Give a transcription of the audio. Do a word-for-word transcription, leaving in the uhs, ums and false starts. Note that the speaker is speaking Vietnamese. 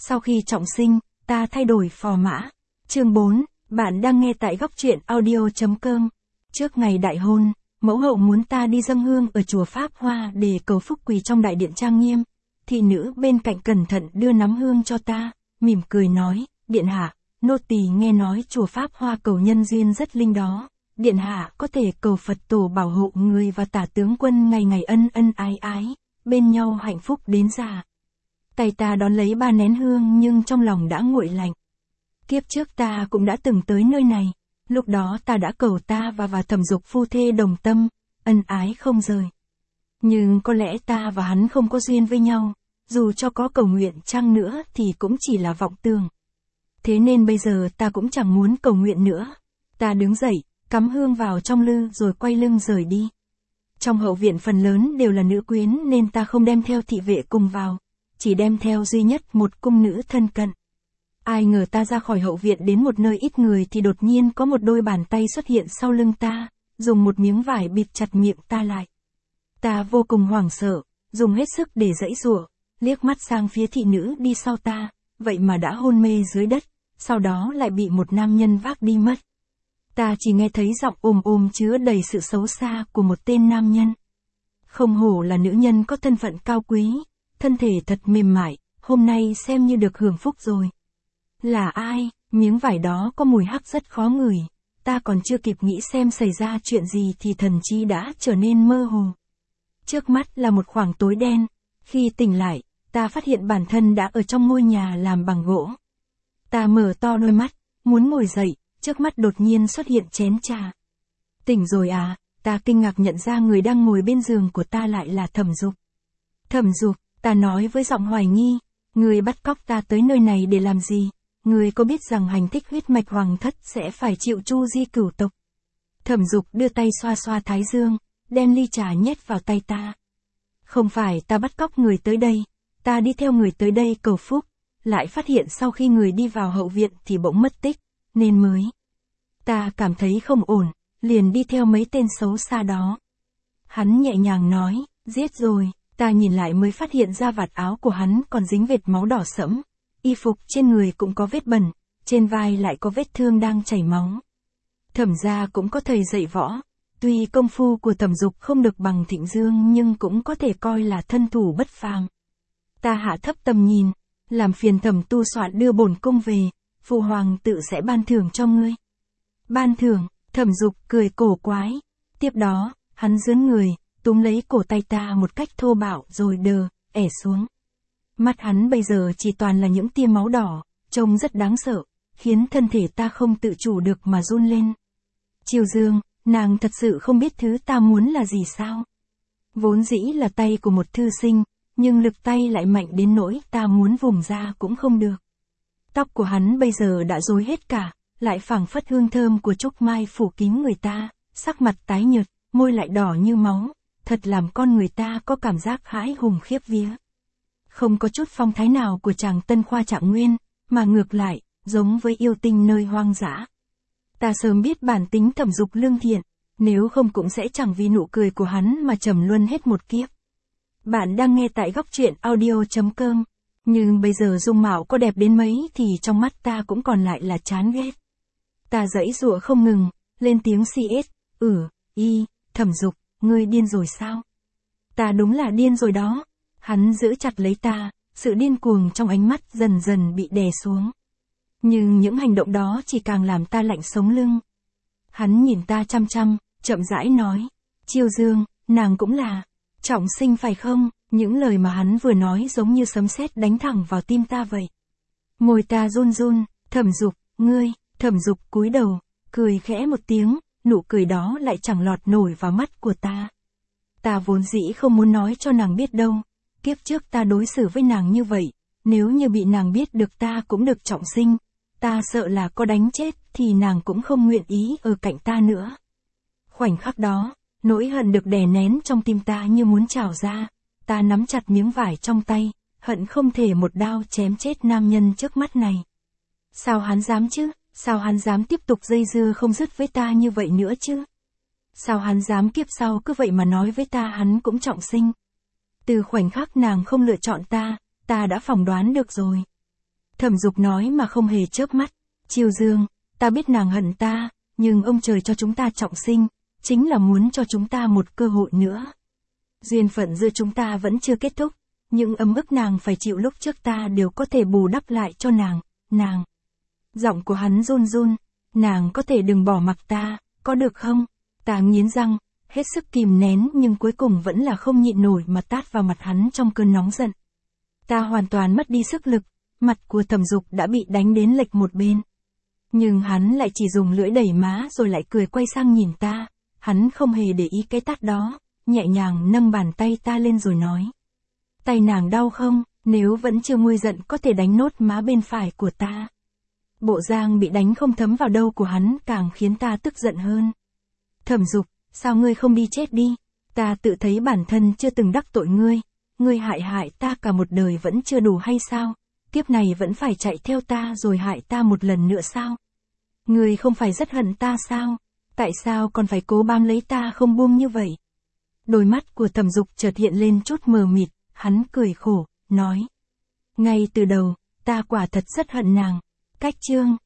Sau khi trọng sinh, ta thay đổi phò mã. Chương bốn, bạn đang nghe tại góc truyện audio chấm com. Trước ngày đại hôn, mẫu hậu muốn ta đi dâng hương ở chùa Pháp Hoa để cầu phúc quỳ trong đại điện trang nghiêm. Thị nữ bên cạnh cẩn thận đưa nắm hương cho ta, mỉm cười nói, điện hạ, nô tỳ nghe nói chùa Pháp Hoa cầu nhân duyên rất linh đó. Điện hạ có thể cầu Phật tổ bảo hộ người và tả tướng quân ngày ngày ân ân ái ái, bên nhau hạnh phúc đến già. Tay ta đón lấy ba nén hương nhưng trong lòng đã nguội lạnh. Kiếp trước ta cũng đã từng tới nơi này, lúc đó ta đã cầu ta và và Thẩm Dục phu thê đồng tâm, ân ái không rời. Nhưng có lẽ ta và hắn không có duyên với nhau, dù cho có cầu nguyện chăng nữa thì cũng chỉ là vọng tưởng. Thế nên bây giờ ta cũng chẳng muốn cầu nguyện nữa. Ta đứng dậy, cắm hương vào trong lư rồi quay lưng rời đi. Trong hậu viện phần lớn đều là nữ quyến nên ta không đem theo thị vệ cùng vào, chỉ đem theo duy nhất một cung nữ thân cận. Ai ngờ ta ra khỏi hậu viện đến một nơi ít người thì đột nhiên có một đôi bàn tay xuất hiện sau lưng ta, dùng một miếng vải bịt chặt miệng ta lại. Ta vô cùng hoảng sợ, dùng hết sức để giãy giụa, liếc mắt sang phía thị nữ đi sau ta, vậy mà đã hôn mê dưới đất, sau đó lại bị một nam nhân vác đi mất. Ta chỉ nghe thấy giọng ồm ồm chứa đầy sự xấu xa của một tên nam nhân. Không hổ là nữ nhân có thân phận cao quý, thân thể thật mềm mại, hôm nay xem như được hưởng phúc rồi. Là ai? Miếng vải đó có mùi hắc rất khó ngửi. Ta còn chưa kịp nghĩ xem xảy ra chuyện gì thì thần trí đã trở nên mơ hồ. Trước mắt là một khoảng tối đen. Khi tỉnh lại, ta phát hiện bản thân đã ở trong ngôi nhà làm bằng gỗ. Ta mở to đôi mắt, muốn ngồi dậy, trước mắt đột nhiên xuất hiện chén trà. Tỉnh rồi à? Ta kinh ngạc nhận ra người đang ngồi bên giường của ta lại là Thẩm Dục. Thẩm Dục, ta nói với giọng hoài nghi, người bắt cóc ta tới nơi này để làm gì? Người có biết rằng hành thích huyết mạch hoàng thất sẽ phải chịu chu di cửu tộc? Thẩm Dục đưa tay xoa xoa thái dương, đem ly trà nhét vào tay ta. Không phải ta bắt cóc người tới đây, ta đi theo người tới đây cầu phúc, lại phát hiện sau khi người đi vào hậu viện thì bỗng mất tích, nên mới. Ta cảm thấy không ổn, liền đi theo mấy tên xấu xa đó. Hắn nhẹ nhàng nói, giết rồi, ta nhìn lại mới phát hiện ra vạt áo của hắn còn dính vệt máu đỏ sẫm. Y phục trên người cũng có vết bẩn, trên vai lại có vết thương đang chảy máu. Thẩm gia cũng có thầy dạy võ, tuy công phu của Thẩm Dục không được bằng Thịnh Dương nhưng cũng có thể coi là thân thủ bất phàm. Ta hạ thấp tầm nhìn, làm phiền Thẩm tu soạn đưa bổn cung về, phụ hoàng tự sẽ ban thưởng cho ngươi. Ban thưởng? Thẩm Dục cười cổ quái. Tiếp đó, hắn giương người, túm lấy cổ tay ta một cách thô bạo rồi đờ, ẻ xuống. Mắt hắn bây giờ chỉ toàn là những tia máu đỏ, trông rất đáng sợ, khiến thân thể ta không tự chủ được mà run lên. Triều Dương, nàng thật sự không biết thứ ta muốn là gì sao? Vốn dĩ là tay của một thư sinh, nhưng lực tay lại mạnh đến nỗi ta muốn vùng ra cũng không được. Tóc của hắn bây giờ đã rối hết cả, lại phảng phất hương thơm của trúc mai phủ kín người ta, sắc mặt tái nhợt, môi lại đỏ như máu, thật làm con người ta có cảm giác hãi hùng khiếp vía. Không có chút phong thái nào của chàng Tân Khoa Trạng Nguyên, mà ngược lại, giống với yêu tinh nơi hoang dã. Ta sớm biết bản tính Thẩm Dục lương thiện, nếu không cũng sẽ chẳng vì nụ cười của hắn mà trầm luân hết một kiếp. Bạn đang nghe tại góc truyện audio chấm com, nhưng bây giờ dung mạo có đẹp đến mấy thì trong mắt ta cũng còn lại là chán ghét. Ta giãy giụa không ngừng, lên tiếng xê ét, ừ, y, Thẩm Dục, ngươi điên rồi sao? Ta đúng là điên rồi đó. Hắn giữ chặt lấy ta, sự điên cuồng trong ánh mắt dần dần bị đè xuống. Nhưng những hành động đó chỉ càng làm ta lạnh sống lưng. Hắn nhìn ta chăm chăm, chậm rãi nói, Triều Dương, nàng cũng là trọng sinh phải không? Những lời mà hắn vừa nói giống như sấm sét đánh thẳng vào tim ta vậy. Môi ta run run, Thẩm Dục, ngươi, Thẩm Dục cúi đầu, cười khẽ một tiếng, nụ cười đó lại chẳng lọt nổi vào mắt của ta. Ta vốn dĩ không muốn nói cho nàng biết đâu. Kiếp trước ta đối xử với nàng như vậy, nếu như bị nàng biết được ta cũng được trọng sinh, ta sợ là có đánh chết thì nàng cũng không nguyện ý ở cạnh ta nữa. Khoảnh khắc đó, nỗi hận được đè nén trong tim ta như muốn trào ra, ta nắm chặt miếng vải trong tay, hận không thể một đao chém chết nam nhân trước mắt này. Sao hắn dám chứ, sao hắn dám tiếp tục dây dưa không dứt với ta như vậy nữa chứ? Sao hắn dám kiếp sau cứ vậy mà nói với ta hắn cũng trọng sinh? Từ khoảnh khắc nàng không lựa chọn ta, ta đã phỏng đoán được rồi. Thẩm Dục nói mà không hề chớp mắt. Chiêu Dương, ta biết nàng hận ta, nhưng ông trời cho chúng ta trọng sinh, chính là muốn cho chúng ta một cơ hội nữa. Duyên phận giữa chúng ta vẫn chưa kết thúc, những ấm ức nàng phải chịu lúc trước ta đều có thể bù đắp lại cho nàng, nàng. Giọng của hắn run run, nàng có thể đừng bỏ mặc ta, có được không? Ta nghiến răng, hết sức kìm nén nhưng cuối cùng vẫn là không nhịn nổi mà tát vào mặt hắn trong cơn nóng giận. Ta hoàn toàn mất đi sức lực, mặt của Thẩm Dục đã bị đánh đến lệch một bên. Nhưng hắn lại chỉ dùng lưỡi đẩy má rồi lại cười quay sang nhìn ta, hắn không hề để ý cái tát đó, nhẹ nhàng nâng bàn tay ta lên rồi nói. Tay nàng đau không, nếu vẫn chưa nguôi giận có thể đánh nốt má bên phải của ta. Bộ dạng bị đánh không thấm vào đâu của hắn càng khiến ta tức giận hơn. Thẩm Dục, sao ngươi không đi chết đi? Ta tự thấy bản thân chưa từng đắc tội ngươi, ngươi hại hại ta cả một đời vẫn chưa đủ hay sao? Kiếp này vẫn phải chạy theo ta rồi hại ta một lần nữa sao? Ngươi không phải rất hận ta sao? Tại sao còn phải cố bám lấy ta không buông như vậy? Đôi mắt của Thẩm Dục chợt hiện lên chút mờ mịt, hắn cười khổ, nói. Ngay từ đầu, ta quả thật rất hận nàng. Cách chương